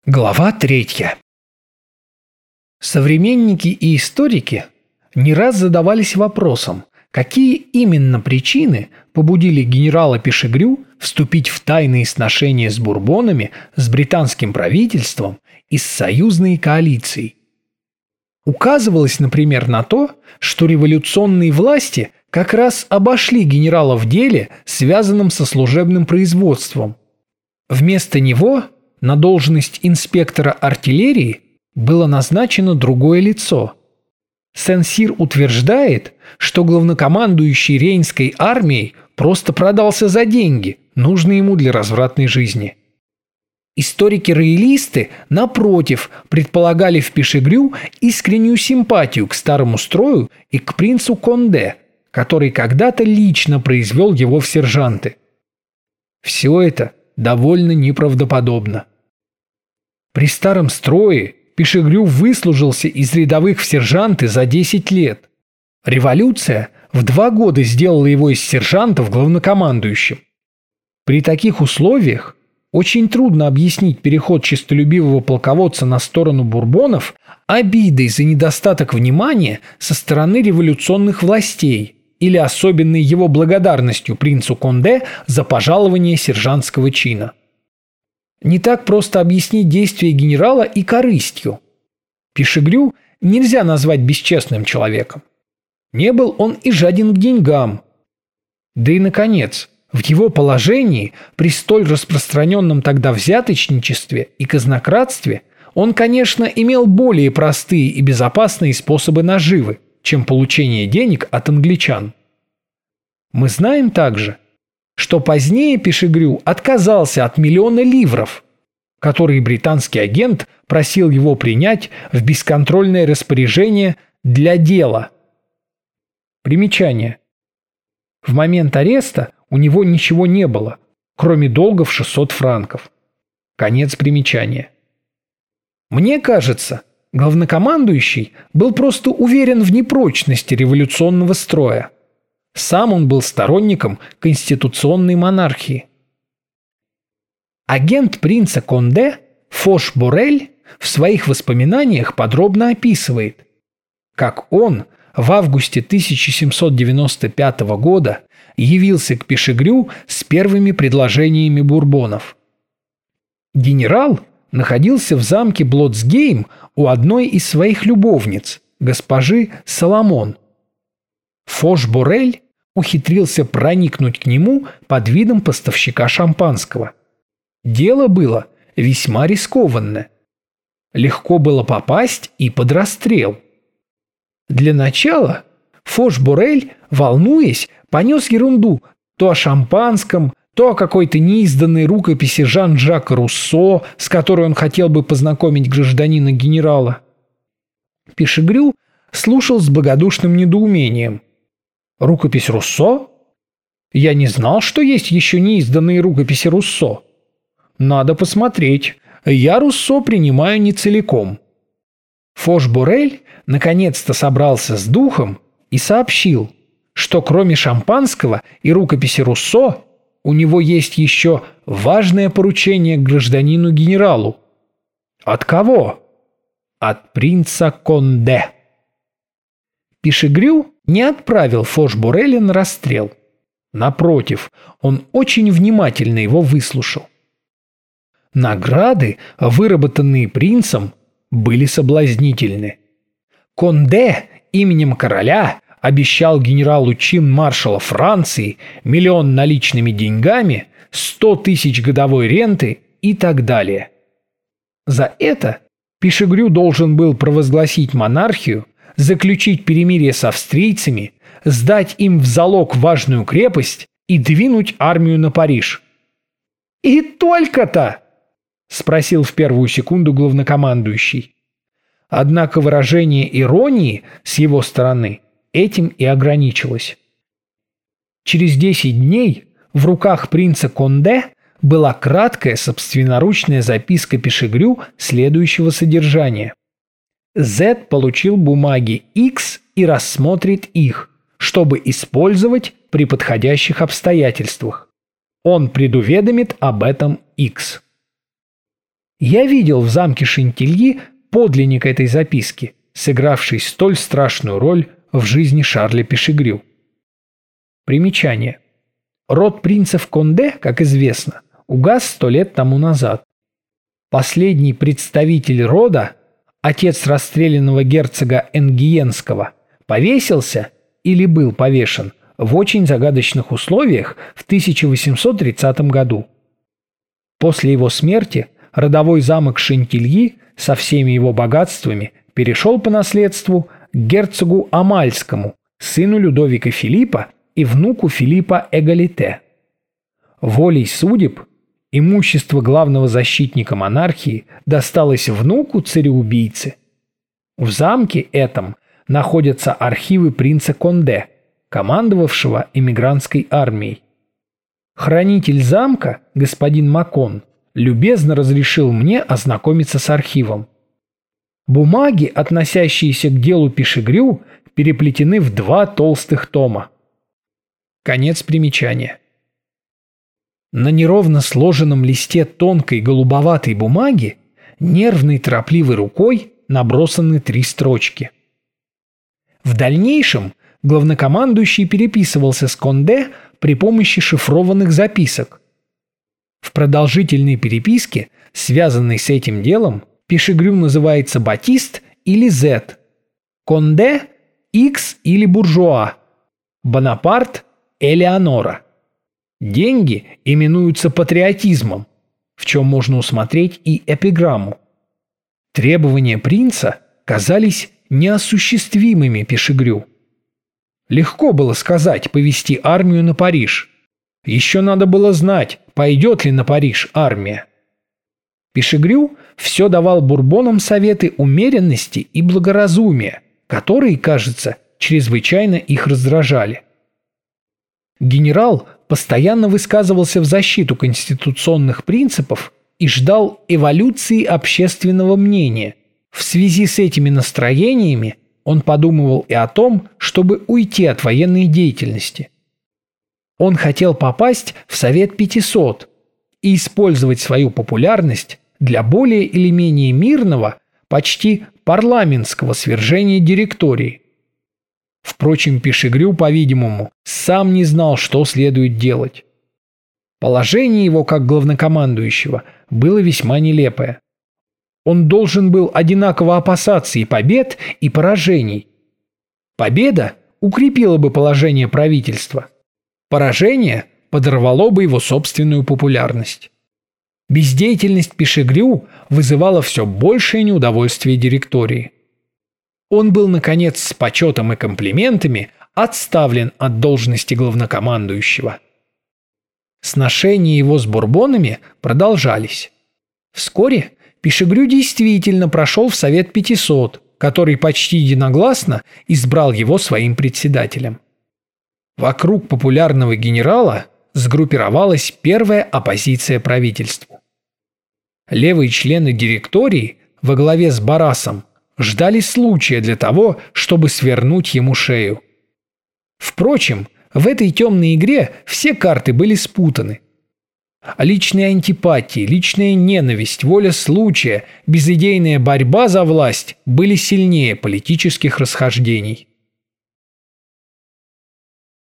Глава 3. Современники и историки не раз задавались вопросом, какие именно причины побудили генерала Пишегрю вступить в тайные сношения с бурбонами, с британским правительством и с союзной коалицией. Указывалось, например, на то, что революционные власти как раз обошли генерала в деле, связанном со служебным производством. Вместо него на должность инспектора артиллерии было назначено другое лицо. Сен-Сир утверждает, что главнокомандующий Рейнской армией просто продался за деньги, нужные ему для развратной жизни. Историки-роялисты, напротив, предполагали в Пишегрю искреннюю симпатию к старому строю и к принцу Конде, который когда-то лично произвел его в сержанты. Все это довольно неправдоподобно. При старом строе Пишегрю выслужился из рядовых в сержанты за 10 лет. Революция в 2 года сделала его из сержантов главнокомандующим. При таких условиях очень трудно объяснить переход честолюбивого полководца на сторону бурбонов обидой за недостаток внимания со стороны революционных властей или особенной его благодарностью принцу Конде за пожалование сержантского чина. Не так просто объяснить действия генерала и корыстью. Пишегрю нельзя назвать бесчестным человеком. Не был он и жаден к деньгам. Да и, наконец, в его положении, при столь распространенном тогда взяточничестве и казнократстве, он, конечно, имел более простые и безопасные способы наживы, чем получение денег от англичан. Мы знаем также, что позднее Пишегрю отказался от 1 000 000 ливров, которые британский агент просил его принять в бесконтрольное распоряжение для дела. Примечание. В момент ареста у него ничего не было, кроме долгов 600 франков. Конец примечания. Мне кажется, главнокомандующий был просто уверен в непрочности революционного строя. Сам он был сторонником конституционной монархии. Агент принца Конде Фош-Борель в своих воспоминаниях подробно описывает, как он в августе 1795 года явился к Пишегрю с первыми предложениями бурбонов. Генерал находился в замке Блотсгейм у одной из своих любовниц, госпожи Соломон. Фош-Борель ухитрился проникнуть к нему под видом поставщика шампанского. Дело было весьма рискованное. Легко было попасть и под расстрел. Для начала Фош-Борель, волнуясь, понес ерунду то о шампанском, то о какой-то неизданной рукописи Жан-Жака Руссо, с которой он хотел бы познакомить гражданина-генерала. Пишегрю слушал с благодушным недоумением. «Рукопись Руссо? Я не знал, что есть еще неизданные рукописи Руссо. Надо посмотреть. Я Руссо принимаю не целиком». Фош-Борель наконец-то собрался с духом и сообщил, что кроме шампанского и рукописи Руссо у него есть еще важное поручение к гражданину-генералу. От кого? От принца Конде. Пишегрю не отправил Фош-Бореля на расстрел. Напротив, он очень внимательно его выслушал. Награды, выработанные принцем, были соблазнительны. Конде именем короля обещал генералу чин маршала Франции 1 000 000 наличными деньгами, 100 000 годовой ренты и так далее. За это Пишегрю должен был провозгласить монархию, заключить перемирие с австрийцами, сдать им в залог важную крепость и двинуть армию на Париж. «И только-то?» – спросил в первую секунду главнокомандующий. Однако выражение иронии с его стороны этим и ограничилось. Через 10 дней в руках принца Конде была краткая собственноручная записка Пишегрю следующего содержания. Z получил бумаги X и рассмотрит их, чтобы использовать при подходящих обстоятельствах. Он предуведомит об этом X. Я видел в замке Шентильи подлинник этой записки, сыгравший столь страшную роль в жизни Шарля Пишегрю. Примечание. Род принцев Конде, как известно, угас 100 лет тому назад. Последний представитель рода, отец расстрелянного герцога Энгиенского, повесился или был повешен в очень загадочных условиях в 1830 году. После его смерти родовой замок Шентильи со всеми его богатствами перешел по наследству к герцогу Амальскому, сыну Людовика Филиппа и внуку Филиппа Эгалите. Волей судеб имущество главного защитника монархии досталось внуку цареубийцы. В замке этом находятся архивы принца Конде, командовавшего эмигрантской армией. Хранитель замка, господин Макон, любезно разрешил мне ознакомиться с архивом. Бумаги, относящиеся к делу Пишегрю, переплетены в 2 толстых тома. Конец примечания. На неровно сложенном листе тонкой голубоватой бумаги нервной торопливой рукой набросаны 3 строчки. В дальнейшем главнокомандующий переписывался с Конде при помощи шифрованных записок. В продолжительной переписке, связанной с этим делом, Пишегрю называется Батист или Z, Конде – X или буржуа, Бонапарт – Элеонора. Деньги именуются патриотизмом, в чем можно усмотреть и эпиграмму. Требования принца казались неосуществимыми Пишегрю. Легко было сказать повести армию на Париж. Еще надо было знать, пойдет ли на Париж армия. Пишегрю все давал бурбонам советы умеренности и благоразумия, которые, кажется, чрезвычайно их раздражали. Генерал постоянно высказывался в защиту конституционных принципов и ждал эволюции общественного мнения. В связи с этими настроениями он подумывал и о том, чтобы уйти от военной деятельности. Он хотел попасть в Совет 500 и использовать свою популярность для более или менее мирного, почти парламентского свержения директории. Впрочем, Пишегрю, по-видимому, сам не знал, что следует делать. Положение его как главнокомандующего было весьма нелепое. Он должен был одинаково опасаться и побед, и поражений. Победа укрепила бы положение правительства. Поражение подорвало бы его собственную популярность. Бездеятельность Пишегрю вызывала все большее неудовольствие директории. Он был, наконец, с почетом и комплиментами отставлен от должности главнокомандующего. Сношения его с бурбонами продолжались. Вскоре Пишегрю действительно прошел в Совет 500, который почти единогласно избрал его своим председателем. Вокруг популярного генерала сгруппировалась первая оппозиция правительству. Левые члены директории во главе с Баррасом ждали случая для того, чтобы свернуть ему шею. Впрочем, в этой темной игре все карты были спутаны. Личные антипатии, личная ненависть, воля случая, безыдейная борьба за власть были сильнее политических расхождений.